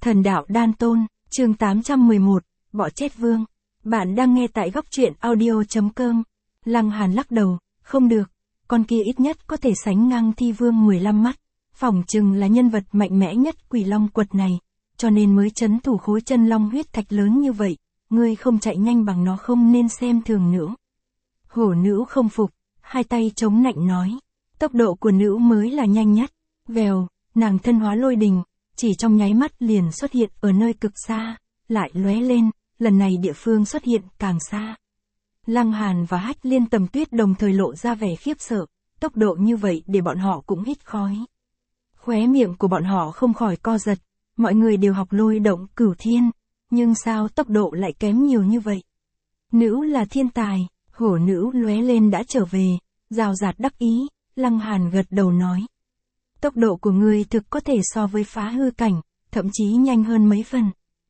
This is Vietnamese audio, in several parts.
Thần đạo đan tôn, chương 811, bọ chết vương. Bạn đang nghe tại góc truyện audio.com. Lăng Hàn lắc đầu, không được, con kia ít nhất có thể sánh ngang thi vương 15 mắt. Phỏng chừng là nhân vật mạnh mẽ nhất quỷ long quật này, cho nên mới trấn thủ khối chân long huyết thạch lớn như vậy. Ngươi không chạy nhanh bằng nó không nên xem thường nữ. Hổ nữ không phục, hai tay chống nạnh nói. Tốc độ của nữ mới là nhanh nhất. Vèo, nàng thân hóa lôi đình, chỉ trong nháy mắt liền xuất hiện ở nơi cực xa, lại lóe lên, lần này địa phương xuất hiện càng xa. Lăng Hàn và Hách Liên Tầm Tuyết đồng thời lộ ra vẻ khiếp sợ, tốc độ như vậy để bọn họ cũng hít khói. Khóe miệng của bọn họ không khỏi co giật, mọi người đều học lôi động cửu thiên, nhưng sao tốc độ lại kém nhiều như vậy? Nữ là thiên tài, hổ nữ lóe lên đã trở về, rào rạt đắc ý, Lăng Hàn gật đầu nói. Tốc độ của ngươi thực có thể so với phá hư cảnh, thậm chí nhanh hơn mấy phần.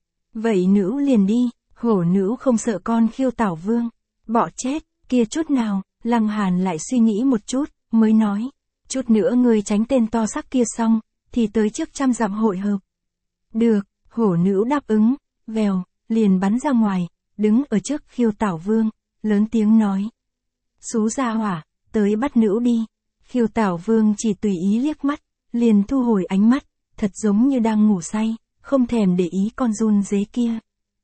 Vậy nữ liền đi, hổ nữ không sợ con khiêu tảo vương. Bọ chết, kia chút nào, Lăng Hàn lại suy nghĩ một chút, mới nói. Chút nữa ngươi tránh tên to xác kia xong, thì tới trước 100 dặm hội hợp. Được, hổ nữ đáp ứng, vèo, liền bắn ra ngoài, đứng ở trước khiêu tảo vương, lớn tiếng nói. Xú gia hỏa, tới bắt nữ đi. Khiêu tảo vương chỉ tùy ý liếc mắt, liền thu hồi ánh mắt, thật giống như đang ngủ say, không thèm để ý con run dế kia.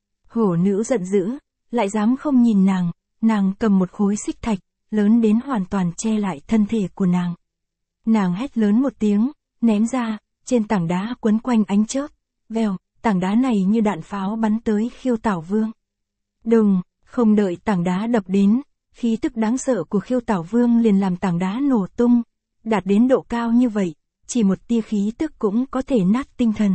Hổ nữ giận dữ, lại dám không nhìn nàng cầm một khối xích thạch, lớn đến hoàn toàn che lại thân thể của nàng. Nàng hét lớn một tiếng, ném ra, trên tảng đá quấn quanh ánh chớp, vèo, tảng đá này như đạn pháo bắn tới khiêu tảo vương. Đùng, không đợi tảng đá đập đến, khí tức đáng sợ của khiêu tảo vương liền làm tảng đá nổ tung, đạt đến độ cao như vậy, chỉ một tia khí tức cũng có thể nát tinh thần.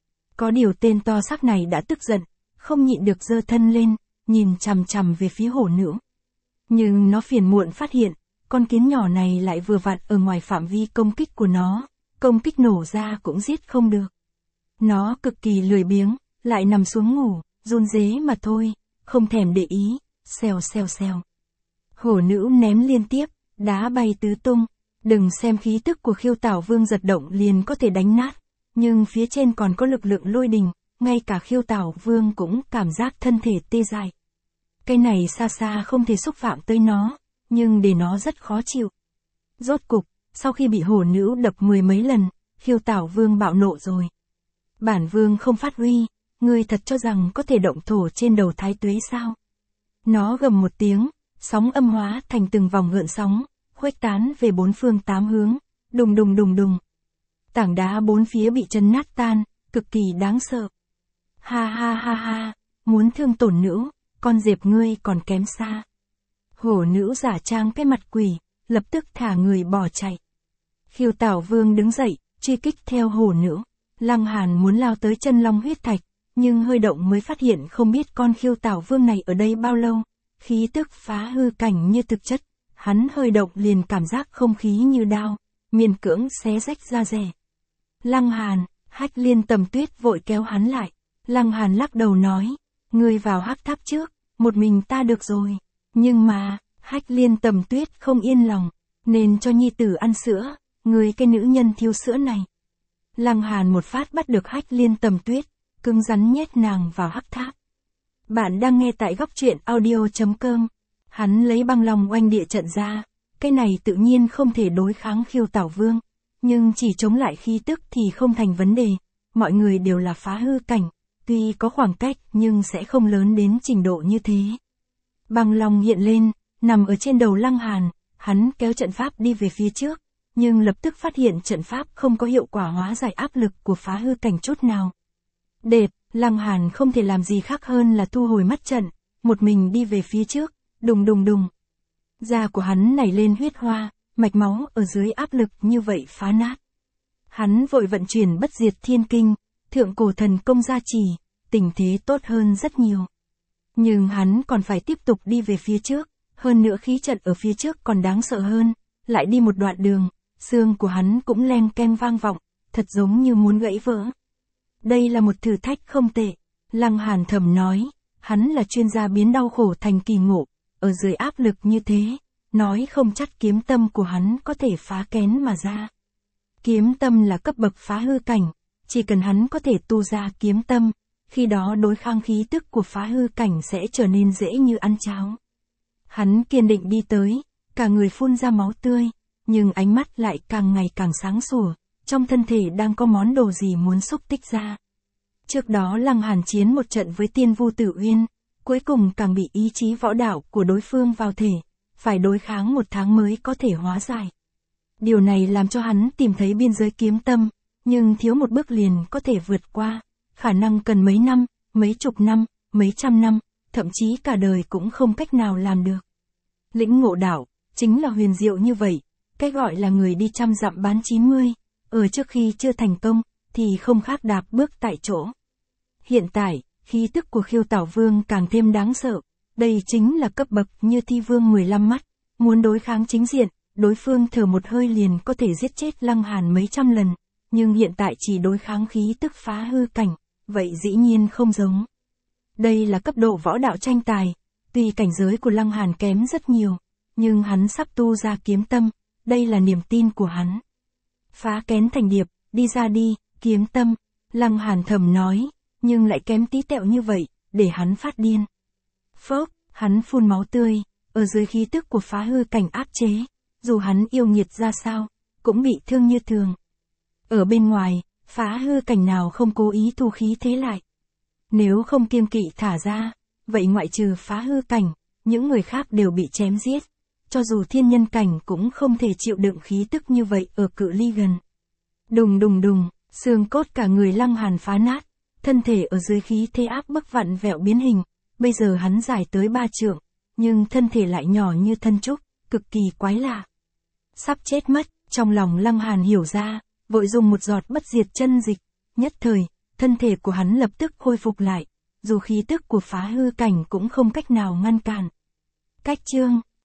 Có điều tên to xác này đã tức giận, không nhịn được giơ thân lên, nhìn chằm chằm về phía hổ nữ. Nhưng nó phiền muộn phát hiện, con kiến nhỏ này lại vừa vặn ở ngoài phạm vi công kích của nó, công kích nổ ra cũng giết không được. Nó cực kỳ lười biếng, lại nằm xuống ngủ, run rế mà thôi, không thèm để ý, xèo xèo xèo. Hổ nữ ném liên tiếp, đá bay tứ tung, đừng xem khí tức của khiêu tảo vương giật động liền có thể đánh nát, nhưng phía trên còn có lực lượng lôi đình, ngay cả khiêu tảo vương cũng cảm giác thân thể tê dại. Cái này xa xa không thể xúc phạm tới nó, nhưng để nó rất khó chịu. Rốt cục, sau khi bị hổ nữ đập 10 mấy lần, khiêu tảo vương bạo nộ rồi. Bản vương không phát huy, ngươi thật cho rằng có thể động thổ trên đầu thái tuế sao? Nó gầm một tiếng, sóng âm hóa thành từng vòng gợn sóng, khuếch tán về bốn phương tám hướng, đùng đùng đùng đùng. Tảng đá bốn phía bị chấn nát tan, cực kỳ đáng sợ. Ha ha ha ha, muốn thương tổn nữ, con dẹp ngươi còn kém xa. Hổ nữ giả trang cái mặt quỷ, lập tức thả người bỏ chạy. Khiêu tảo vương đứng dậy, truy kích theo hổ nữ. Lăng Hàn muốn lao tới chân long huyết thạch, nhưng hơi động mới phát hiện không biết con khiêu tảo vương này ở đây bao lâu. Khí tức phá hư cảnh như thực chất, hắn hơi động liền cảm giác không khí như đao, miền cưỡng xé rách da rẻ. Lăng Hàn, Hách Liên Tầm Tuyết vội kéo hắn lại. Lăng Hàn lắc đầu nói, ngươi vào hắc tháp trước, một mình ta được rồi. Nhưng mà, Hách Liên Tầm Tuyết không yên lòng, nên cho nhi tử ăn sữa, ngươi cái nữ nhân thiếu sữa này. Lăng Hàn một phát bắt được Hách Liên Tầm Tuyết, cứng rắn nhét nàng vào hắc tháp. Bạn đang nghe tại góc truyện audio.com. Hắn lấy băng long oanh địa trận ra, cái này tự nhiên không thể đối kháng khiêu tảo vương, nhưng chỉ chống lại khí tức thì không thành vấn đề, mọi người đều là phá hư cảnh, tuy có khoảng cách nhưng sẽ không lớn đến trình độ như thế. Băng long hiện lên, nằm ở trên đầu Lăng Hàn, hắn kéo trận pháp đi về phía trước, nhưng lập tức phát hiện trận pháp không có hiệu quả hóa giải áp lực của phá hư cảnh chút nào. Đệt, Lăng Hàn không thể làm gì khác hơn là thu hồi mắt trận, một mình đi về phía trước, đùng đùng đùng. Da của hắn nảy lên huyết hoa, mạch máu ở dưới áp lực như vậy phá nát. Hắn vội vận chuyển bất diệt thiên kinh, thượng cổ thần công gia trì, tình thế tốt hơn rất nhiều. Nhưng hắn còn phải tiếp tục đi về phía trước, hơn nữa khí trận ở phía trước còn đáng sợ hơn, lại đi một đoạn đường, xương của hắn cũng leng keng vang vọng, thật giống như muốn gãy vỡ. Đây là một thử thách không tệ, Lăng Hàn thầm nói, hắn là chuyên gia biến đau khổ thành kỳ ngộ, ở dưới áp lực như thế, nói không chắc kiếm tâm của hắn có thể phá kén mà ra. Kiếm tâm là cấp bậc phá hư cảnh, chỉ cần hắn có thể tu ra kiếm tâm, khi đó đối kháng khí tức của phá hư cảnh sẽ trở nên dễ như ăn cháo. Hắn kiên định đi tới, cả người phun ra máu tươi, nhưng ánh mắt lại càng ngày càng sáng sủa, trong thân thể đang có món đồ gì muốn xúc tích ra. Trước đó Lăng Hàn chiến một trận với Tiên Vu Tử Uyên, cuối cùng càng bị ý chí võ đạo của đối phương vào thể, phải đối kháng 1 tháng mới có thể hóa giải. Điều này làm cho hắn tìm thấy biên giới kiếm tâm, nhưng thiếu một bước liền có thể vượt qua, khả năng cần mấy năm, mấy chục năm, mấy trăm năm, thậm chí cả đời cũng không cách nào làm được. Lĩnh ngộ đạo, chính là huyền diệu như vậy, cái gọi là người đi trăm dặm bán 90, ở trước khi chưa thành công, thì không khác đạp bước tại chỗ. Hiện tại, khí tức của Khiêu Tảo Vương càng thêm đáng sợ, đây chính là cấp bậc như Thi Vương 15 mắt, muốn đối kháng chính diện, đối phương thở một hơi liền có thể giết chết Lăng Hàn mấy trăm lần, nhưng hiện tại chỉ đối kháng khí tức phá hư cảnh, vậy dĩ nhiên không giống. Đây là cấp độ võ đạo tranh tài, tuy cảnh giới của Lăng Hàn kém rất nhiều, nhưng hắn sắp tu ra kiếm tâm, đây là niềm tin của hắn. Phá kén thành điệp, đi ra đi, kiếm tâm, Lăng Hàn thầm nói, nhưng lại kém tí tẹo như vậy, để hắn phát điên. Phốc, hắn phun máu tươi, ở dưới khí tức của phá hư cảnh áp chế, dù hắn yêu nghiệt ra sao, cũng bị thương như thường. Ở bên ngoài, phá hư cảnh nào không cố ý thu khí thế lại. Nếu không kiêng kỵ thả ra, vậy ngoại trừ phá hư cảnh, những người khác đều bị chém giết. Cho dù thiên nhân cảnh cũng không thể chịu đựng khí tức như vậy ở cự ly gần. Đùng đùng đùng, xương cốt cả người Lăng Hàn phá nát, thân thể ở dưới khí thế áp bức vặn vẹo biến hình, bây giờ hắn dài tới 3 trượng, nhưng thân thể lại nhỏ như thân trúc, cực kỳ quái lạ. Sắp chết mất, trong lòng Lăng Hàn hiểu ra, vội dùng một giọt bất diệt chân dịch, nhất thời, thân thể của hắn lập tức khôi phục lại, dù khí tức của phá hư cảnh cũng không cách nào ngăn cản. Cách chương